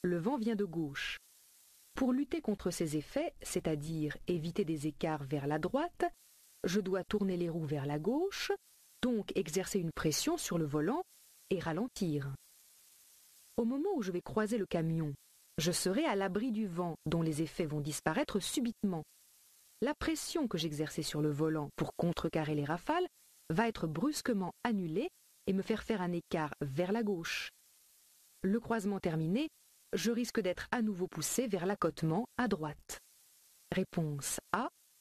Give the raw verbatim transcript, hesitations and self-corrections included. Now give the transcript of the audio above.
le vent vient de gauche. Pour lutter contre ces effets, c'est-à-dire éviter des écarts vers la droite, je dois tourner les roues vers la gauche, donc exercer une pression sur le volant et ralentir. Au moment où je vais croiser le camion, je serai à l'abri du vent dont les effets vont disparaître subitement. La pression que j'exerçais sur le volant pour contrecarrer les rafales va être brusquement annulée et me faire faire un écart vers la gauche. Le croisement terminé, je risque d'être à nouveau poussé vers l'accotement à droite. Réponse A.